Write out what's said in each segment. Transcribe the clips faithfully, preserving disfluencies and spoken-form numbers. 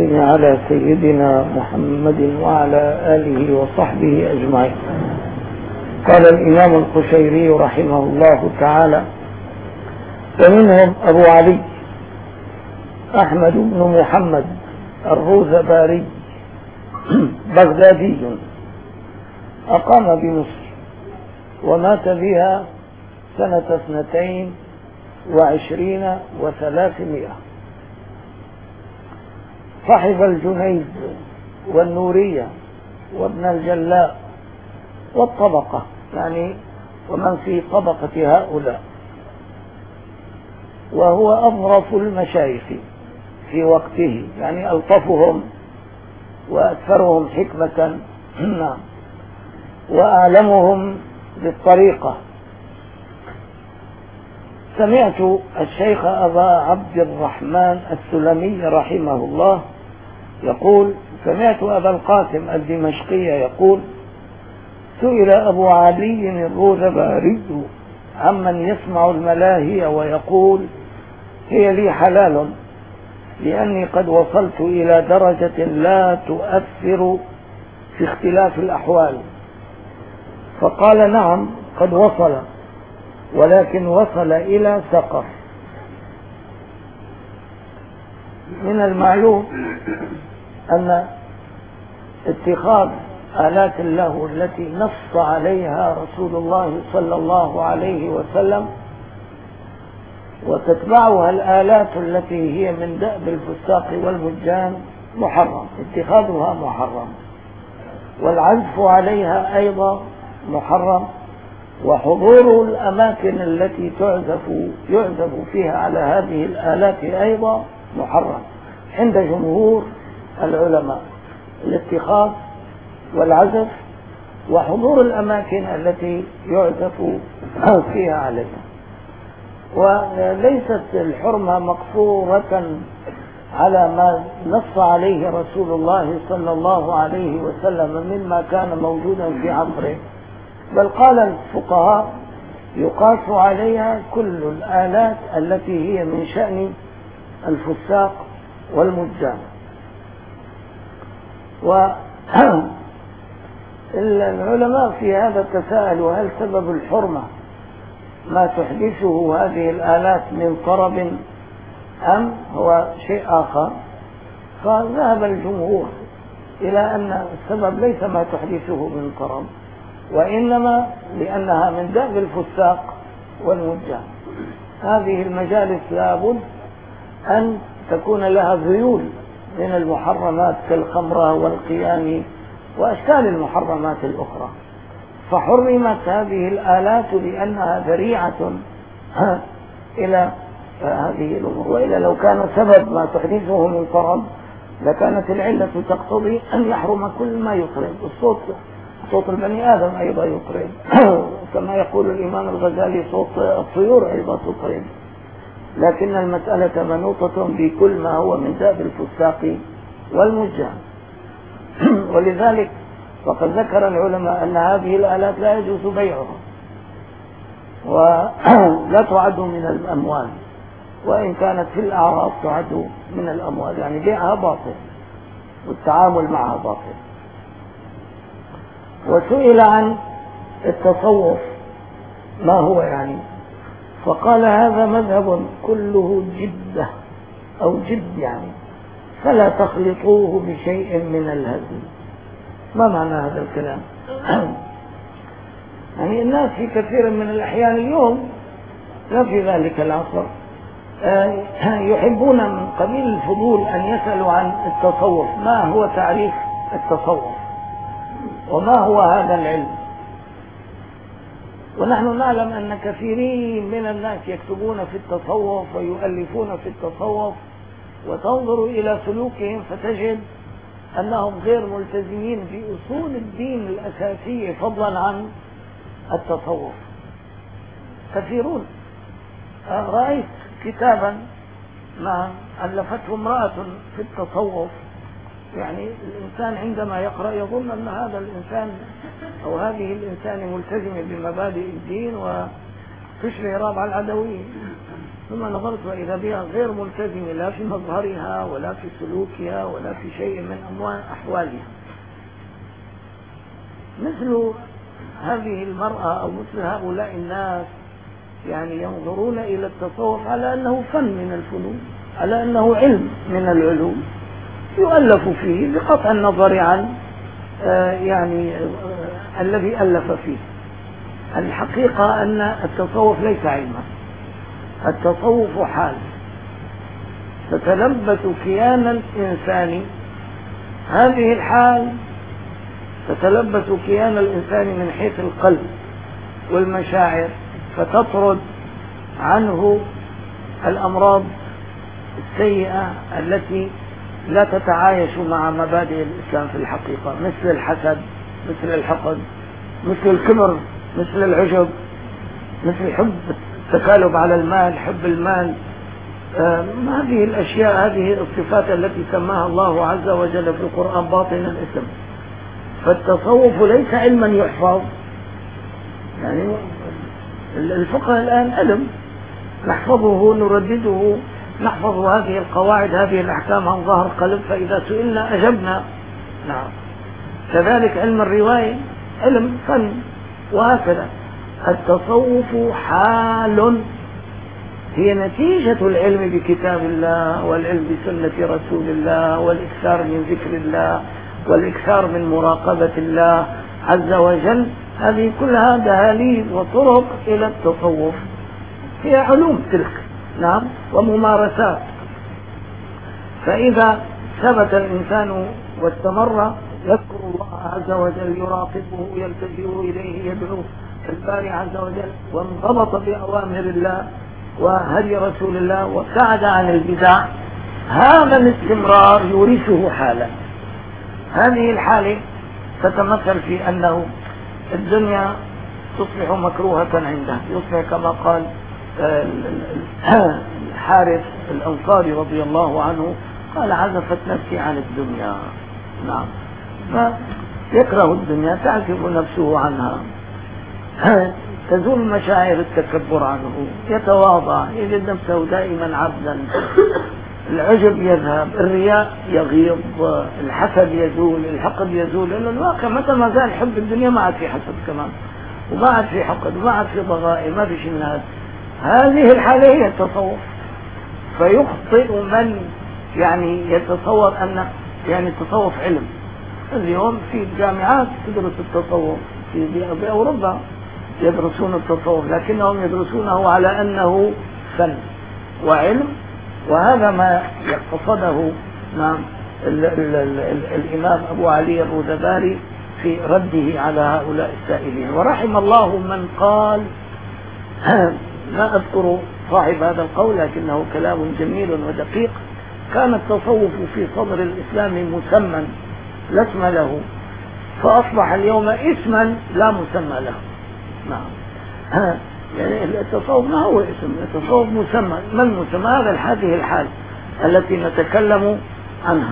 الأكملين على سيدنا محمد وعلى آله وصحبه أجمعين. قال الإمام القشيري رحمه الله تعالى: ومنهم أبو علي أحمد بن محمد الروزباري بغدادي أقام بمصر ومات بها سنة اثنتين وعشرين وثلاثمائة. صاحب الجنيد والنورية وابن الجلاء والطبقة، يعني ومن في طبقة هؤلاء، وهو أظرف المشايخ في وقته، يعني ألطفهم وأكثرهم حكمة وأعلمهم بالطريقة. سمعت الشيخ أبا عبد الرحمن السلمي رحمه الله يقول: سمعت أبا القاسم الدمشقي يقول: سئل أبو علي الروزباري عمن يسمع الملاهي ويقول: هي لي حلال لأني قد وصلت إلى درجة لا تؤثر في اختلاف الأحوال، فقال: نعم قد وصل، ولكن وصل إلى سقر. من المعلوم أن اتخاذ آلات اللهو التي نص عليها رسول الله صلى الله عليه وسلم وتتبعها الآلات التي هي من دأب الفساق والمجان محرم، اتخاذها محرم، والعزف عليها أيضا محرم، وحضور الأماكن التي تعزف يعزف فيها على هذه الآلات أيضا محرم عند جمهور العلماء. الاتخاذ والعزف وحضور الأماكن التي يعزف فيها عليها. وليست الحرمة مقصورة على ما نص عليه رسول الله صلى الله عليه وسلم مما كان موجودا في عصره، بل قال الفقهاء يقاس عليها كل الآلات التي هي من شأن الفساق والمجان. والعلماء في هذا تساءلوا: هل سبب الحرمة ما تحدثه هذه الآلات من طرب أم هو شيء آخر؟ فذهب الجمهور إلى أن السبب ليس ما تحدثه من طرب، وإنما لأنها من دأب الفساق والمجان. هذه المجالس لابد أن تكون لها ذيول من المحرمات كالخمرة والقيان وأشكال المحرمات الأخرى، فحرمت هذه الآلات لأنها ذريعة إلى هذه الأمور. وإلا لو كان سبب ما تحدثه من طرب لكانت العلة تقتضي أن يحرم كل ما يطرب. الصوت صوت البني آدم أيضا يطرب كما يقول الإمام الغزالي: صوت الطيور أيضا تطرب، لكن المسألة منوطة بكل ما هو من دأب الفساق والمجان. ولذلك وقد ذكر العلماء أن هذه الآلات لا يجوز بيعها ولا تعد من الأموال، وإن كانت في الأعراف تعد من الأموال، يعني بيعها باطل والتعامل معها باطل. وسئل عن التصوف ما هو يعني، فقال: هذا مذهب كله جدة أو جد، يعني فلا تخلطوه بشيء من الهزل. ما معنى هذا الكلام؟ يعني الناس في كثير من الأحيان اليوم لا في ذلك العصر يحبون من قبيل الفضول أن يسألوا عن التصوف، ما هو تعريف التصوف وما هو هذا العلم. ونحن نعلم أن كثيرين من الناس يكتبون في التصوف ويؤلفون في التصوف، وتنظر إلى سلوكهم فتجد أنهم غير ملتزمين بأصول الدين الأساسية فضلا عن التصوف. كثيرون. رأيت كتابا ما ألفته امرأة في التصوف، يعني الإنسان عندما يقرأ يظن أن هذا الإنسان أو هذه الإنسان ملتزمة بمبادئ الدين وتشبه رابعة العدوية، ثم نظرت وإذا بها غير ملتزمة لا في مظهرها ولا في سلوكها ولا في شيء من أموال أحوالها. مثل هذه المرأة أو مثل هؤلاء الناس يعني ينظرون إلى التصوف على أنه فن من الفنون، على أنه علم من العلوم يؤلف فيه بقطع النظر عن آه يعني آه الذي ألف فيه. الحقيقة أن التصوف ليس علما، التصوف حال تتلبس كيان الإنسان، هذه الحال تتلبس كيان الإنسان من حيث القلب والمشاعر، فتطرد عنه الأمراض السيئة التي لا تتعايش مع مبادئ الإسلام في الحقيقة، مثل الحسد، مثل الحقد، مثل الكبر، مثل العجب، مثل حب التكالب على المال، حب المال. آه هذه الأشياء، هذه الصفات التي سماها الله عز وجل في القرآن باطن الإسم. فالتصوف ليس علما يحفظ، يعني الفقه الآن علم نحفظه نردده، نحفظ هذه القواعد هذه الأحكام عن ظهر قلب، فإذا سئلنا أجبنا نعم. كذلك علم الرواية علم فن، وهكذا التصوف حال هي نتيجة العلم بكتاب الله والعلم بسنة رسول الله والإكثار من ذكر الله والإكثار من مراقبة الله عز وجل. هذه كلها دهاليز وطرق إلى التصوف، هي علوم تلك نعم وممارسات. فإذا ثبت الإنسان واستمر يذكر الله عز وجل، يراقبه، يلتجئ إليه، يدعو الباري عز وجل، وانضبط بأوامر الله وهدي رسول الله وابتعد عن البدع، هذا الاستمرار يورثه حالا. هذه الحالة تتمثل في أنه الدنيا تصبح مكروهة عنده، يصبح كما قال الحارث الأنصاري رضي الله عنه، قال عزفت نفسي عن الدنيا. نعم، فيكره الدنيا، تعزف نفسه عنها، تزول مشاعر التكبر عنه، يتواضع، يجد نفسه دائما عبدا، العجب يذهب، الرياء يغيض، الحسد يزول، الحقد يزول، لأن الواقع متى ما زال حب الدنيا ما عاد في حسد كمان، وما عاد في حقد، وما عاد في ضغائن، ما في شيء من هذا. هذه الحالة هي التصوف. فيخطئ من يعني يتصور أن يعني التصوف علم. اليوم في الجامعات تدرس التصوف، في بأوروبا يدرسون التصوف، لكنهم يدرسونه على أنه فن وعلم، وهذا ما قصده نعم ال ال ال ال الإمام أبو علي الرذباري في رده على هؤلاء السائلين. ورحم الله من قال، لا أذكر صاحب هذا القول لكنه كلام جميل ودقيق، كان التصوف في صدر الإسلام مسمى لا اسم له، فأصبح اليوم اسما لا مسمى له. نعم، يعني التصوف ما هو اسم، التصوف مسمى. ما المسمى؟ هذا هذه الحال التي نتكلم عنها.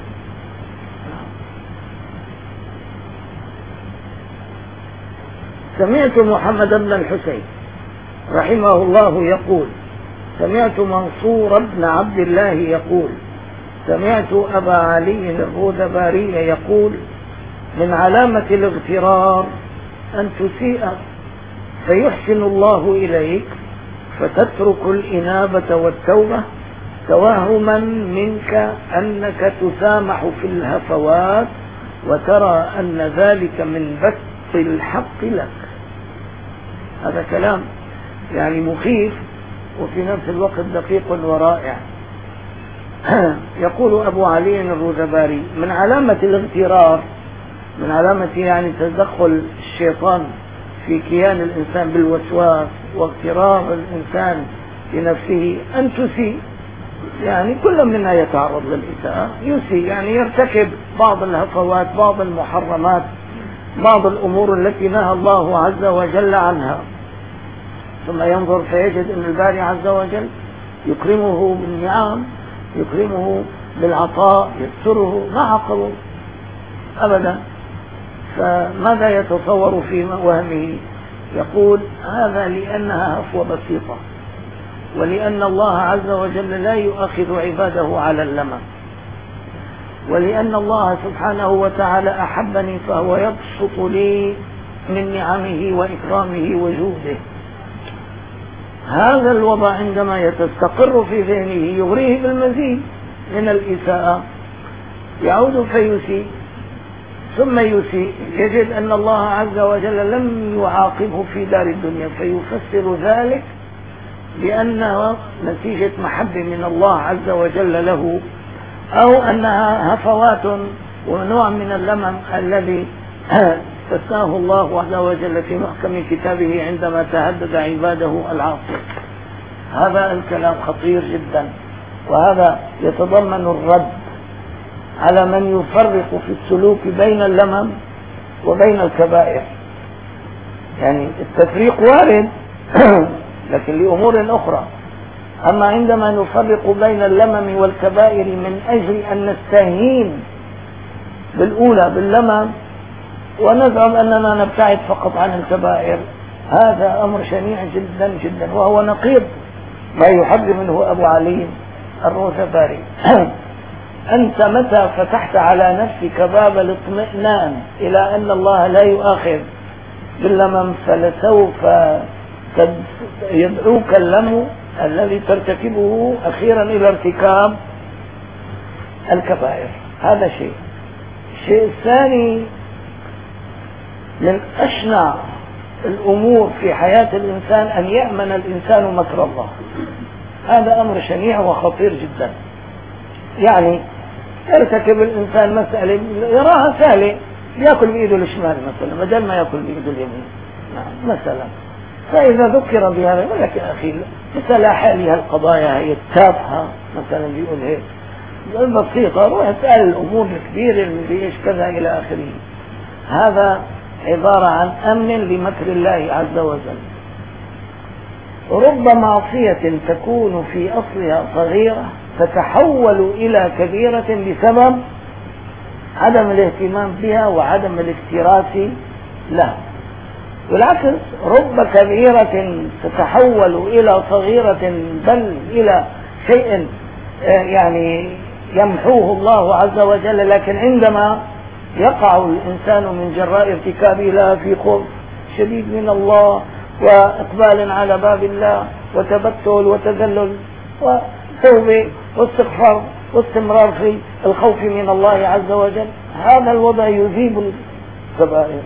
سمعت محمد بن الحسين رحمه الله يقول: سمعت منصور بن عبد الله يقول: سمعت أبا علي الرذباري يقول: من علامة الاغترار أن تسيء فيحسن الله إليك فتترك الإنابة والتوبة توهما منك أنك تسامح في الهفوات وترى أن ذلك من بث الحق لك. هذا كلام يعني مخيف وفي نفس الوقت دقيق ورائع. يقول أبو علي الرذباري: من علامة الاغترار، من علامة يعني تدخل الشيطان في كيان الإنسان بالوسواس واغترار الإنسان بنفسه، أن تسيء، يعني كل منا يتعرض للإساءة، يسيء يعني يرتكب بعض الهفوات، بعض المحرمات، بعض الأمور التي نهى الله عز وجل عنها، ثم ينظر فيجد أن الباري عز وجل يكرمه بالنعم، يكرمه بالعطاء، يستره، ما عقله أبدا. فماذا يتصور في وهمه؟ يقول: هذا لأنها هفوة بسيطة، ولأن الله عز وجل لا يؤاخذ عباده على اللمم، ولأن الله سبحانه وتعالى أحبني فهو يبسط لي من نعمه وإكرامه وجوده. هذا الوضع عندما يتستقر في ذهنه يغريه بالمزيد من الإساءة، يعود فيسيء ثم يسيء، يجد أن الله عز وجل لم يعاقبه في دار الدنيا، فيفسر ذلك بأنها نتيجة محبة من الله عز وجل له، أو أنها هفوات ونوع من اللمم الذي استثناه الله عز وجل في محكم كتابه عندما تهدد عباده العاصي. هذا الكلام خطير جدا، وهذا يتضمن الرد على من يفرق في السلوك بين اللمم وبين الكبائر. يعني التفريق وارد لكن لأمور أخرى. أما عندما نفرق بين اللمم والكبائر من أجل أن نستهين بالأولى باللمم ونزعم أننا نبتعد فقط عن الكبائر، هذا أمر شنيع جدا جدا، وهو نقيض ما يحذر منه أبو علي الروزباري. أنت متى فتحت على نفسك باب الاطمئنان إلى أن الله لا يؤاخذ باللمم فلسوف يدعوك اللم الذي ترتكبه أخيرا إلى ارتكاب الكبائر. هذا شيء. الشيء الثاني، من أشنع الأمور في حياة الإنسان أن يأمن الإنسان مكر الله. هذا أمر شنيع وخطير جدا. يعني يرتكب الإنسان مسألة يراها سهلة، يأكل بإيده الشمال مثلا بدل ما يأكل بإيده اليمين مثلا، فإذا ذكر بهذا يقول لك يا أخي مثل حالها القضايا هي التافهة مثلا، بيقول هيك البسيطة، روح اسأل الأمور الكبيرة اللي إيش كذا إلى آخره. هذا عبارة عن أمن لمكر الله عز وجل. رب معصية تكون في أصلها صغيرة تتحول إلى كبيرة بسبب عدم الاهتمام بها وعدم الاكتراث لها، والعكس رب كبيرة تتحول إلى صغيرة بل إلى شيء يعني يمحوه الله عز وجل، لكن عندما يقع الإنسان من جراء ارتكابه لها في خوف شديد من الله وإقبال على باب الله وتبتل وتذلل وتوبة واستغفار واستمرار في الخوف من الله عز وجل، هذا الوضع يذيب الكبائر.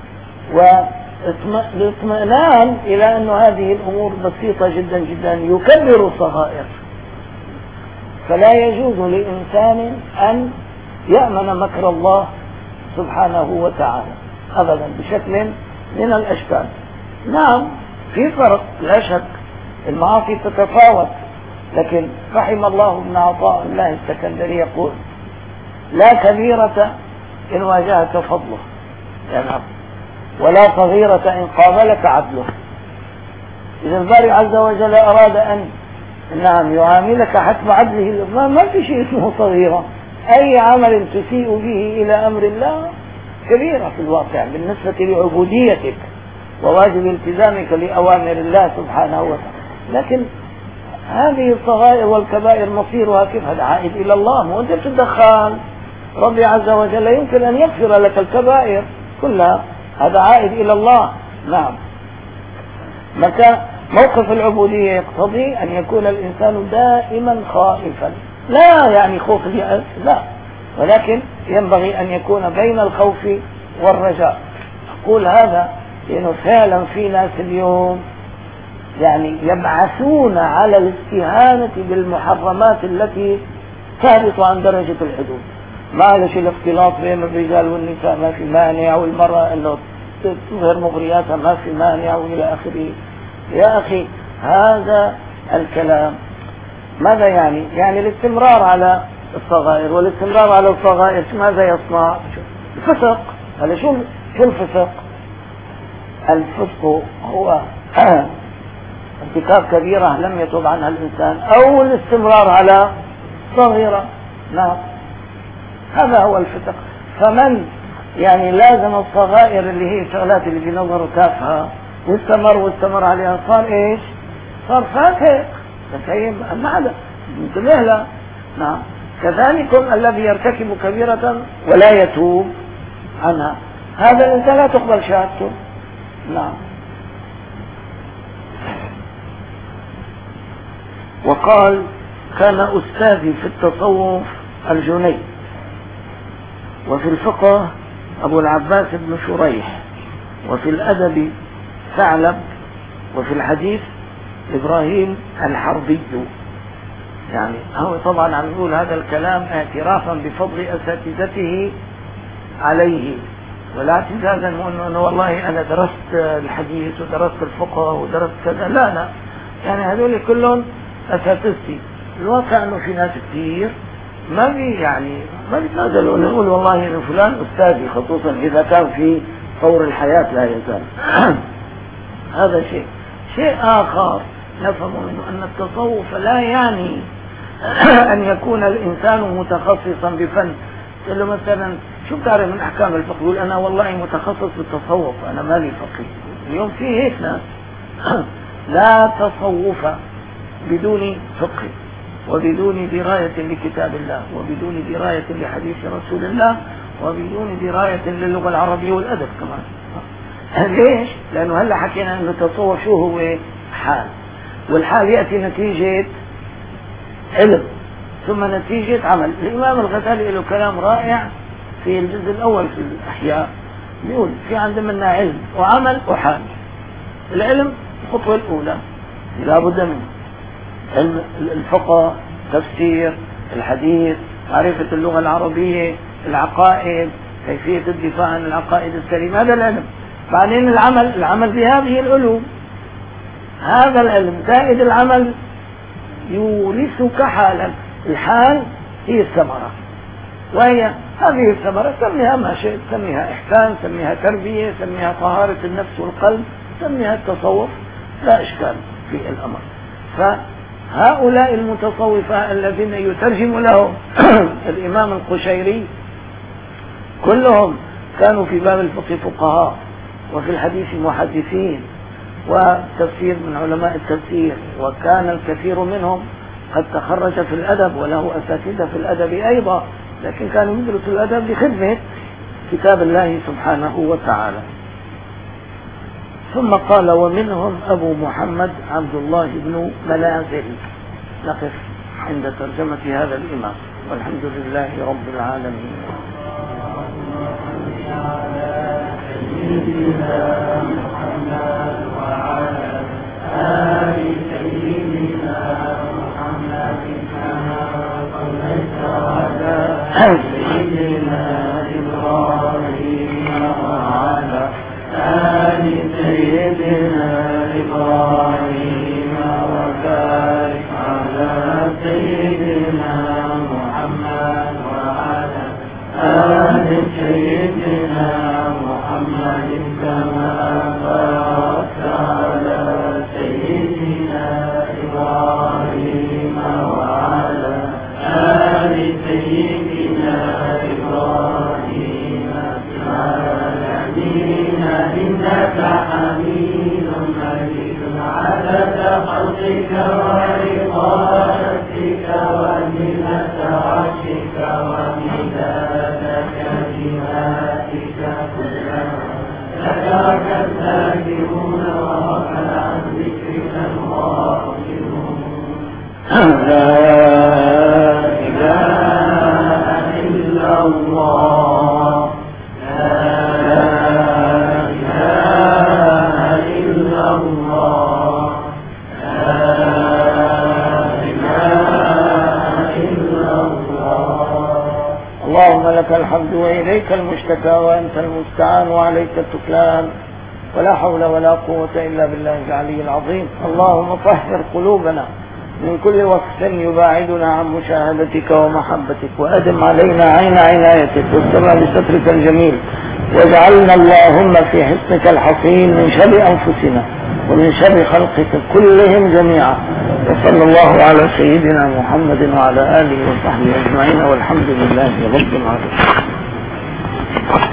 والاطمئنان إلى أن هذه الأمور بسيطة جدا جدا يكبر الصغائر، فلا يجوز لإنسان أن يأمن مكر الله سبحانه وتعالى أبدا بشكل من الأشكال. نعم في فرق لا شك، المعاصي تتفاوت، لكن رحم الله ابن عطاء الله السكندري يقول لا كبيرة إن واجهك فضله يعني ولا صغيرة إن قابلك عدله. إذا الباري عز وجل أراد أن نعم يعاملك حسب عدله، ما في شيء اسمه صغيرة، أي عمل تسيء به إلى أمر الله كبيرة في الواقع بالنسبة لعبوديتك وواجب التزامك لأوامر الله سبحانه وتعالى. لكن هذه الصغائر والكبائر مصيرها كيف؟ هذا عائد إلى الله، مو أنت بتتدخل، ربي عز وجل يمكن أن يغفر لك الكبائر كلها، هذا عائد إلى الله. نعم متى موقف العبودية يقتضي أن يكون الإنسان دائما خائفا، لا يعني خوف اليأس لا، ولكن ينبغي أن يكون بين الخوف والرجاء. أقول هذا لأنه فعلا في ناس اليوم يعني يبعثون على الاستهانة بالمحرمات التي تهبط عن درجة الحدود. معلش الاختلاط بين الرجال والنساء ما في مانع، والمرأة انه تظهر مغرياتها ما في مانع والى اخره. يا اخي هذا الكلام ماذا يعني؟ يعني الاستمرار على الصغائر، والاستمرار على الصغائر ماذا يصنع؟ الفسق. هذا شو شو الفسق؟ الفسق هو ارتكاب كبيرة لم يتوب عنها الإنسان، أو الاستمرار على صغيرة. نعم هذا هو الفسق. فمن يعني لازم الصغائر اللي هي الشغلات اللي بنظره تافهة واستمر واستمر عليها صار ايش؟ صار فاسق. تفهم المعنى انتبه له. نعم. كذلكم الذي يرتكب كبيرة ولا يتوب عنها، هذا الإنسان لا تقبل شهادته. نعم. وقال كان أستاذي في التصوف الجنيد، وفي الفقه أبو العباس بن شريح، وفي الأدب ثعلب، وفي الحديث إبراهيم الحربي. يعني هو طبعا عم يقول هذا الكلام اعترافا بفضل أساتذته عليه، ولا اعتزازا انه والله انا درست الحديث ودرست الفقه ودرست كذا، لا لا، يعني هذول كلهم اساتذتي. الواقع انه في ناس كثير ما بي يعني ما بيتنازلوا نقول والله انه فلان استاذي، خصوصا اذا كان في طور الحياة لا يزال. هذا شيء. شيء اخر نفهم منه ان التصوف لا يعني ان يكون الانسان متخصصا بفن. قال له مثلا شو بتعرف من احكام الفقه؟ يقول انا والله متخصص بالتصوف، انا مالي فقيه. اليوم في هيك ناس. لا تصوف بدون فقه، وبدون دراية لكتاب الله، وبدون دراية لحديث رسول الله، وبدون دراية للغة العربية والأدب كمان. ليش؟ لأنه هلا حكينا أنه التصوف شو هو؟ حال، والحال يأتي نتيجة علم ثم نتيجة عمل. الإمام الغزالي له كلام رائع في الجزء الأول في الأحياء، بيقول في عندنا منا علم وعمل وحال. العلم الخطوة الأولى لا بد منه، علم الفقه، تفسير الحديث، معرفة اللغة العربية، العقائد، كيفية الدفاع عن العقائد السليمة، هذا العلم. بعدين العمل، العمل بهذه العلوم، هذا العلم زائد العمل يورثك حالا. الحال هي الثمرة، وهي هذه الثمرة سميها ما شئت، سميها إحسان، سميها تربية، سميها طهارة النفس والقلب، سميها التصوف، لا إشكال في الأمر. فهؤلاء المتصوفة الذين يترجم لهم الإمام القشيري كلهم كانوا في باب الفقه فقهاء، وفي الحديث محدثين، وتفسير من علماء التفسير، وكان الكثير منهم قد تخرج في الأدب وله أساتذة في الأدب أيضا، لكن كانوا يدرسوا الأدب لخدمة كتاب الله سبحانه وتعالى. ثم قال ومنهم أبو محمد عبد الله بن منازل. نقف عند ترجمة هذا الإمام، والحمد لله رب العالمين. سيدنا محمد وعلى آل سيدنا محمد كما صليت على سيدنا إبراهيم وعلى آل سيدنا إبراهيم وبارك على سيدنا محمد وعلى آل سيدنا محمد كما باركت على سيدنا إبراهيم وعلى آل سيدنا إبراهيم في العالمين إنك حميد مجيد. عدد خلقك ورضا نفسك وزنة عرشك ومداد كلماتك كلها ذكرك الذاكرون وغفل عن ذكرك الغافلون. لا إله إلا الله، لا إله إلا الله، لا إله إلا الله. اللهم لك الحمد وإليك المشتكى وأنت المستعان وعليك التكلان، ولا حول ولا قوة إلا بالله العلي العظيم. اللهم طهر قلوبنا من كل وصف يباعدنا عن مشاهدتك ومحبتك، وأدم علينا عين عنايتك والسر بسترك الجميل، واجعلنا اللهم في حصنك الحصين من شر أنفسنا ومن شر خلقك كلهم جميعا. وصلى الله على سيدنا محمد وعلى آله وصحبه أجمعين، والحمد لله رب العالمين.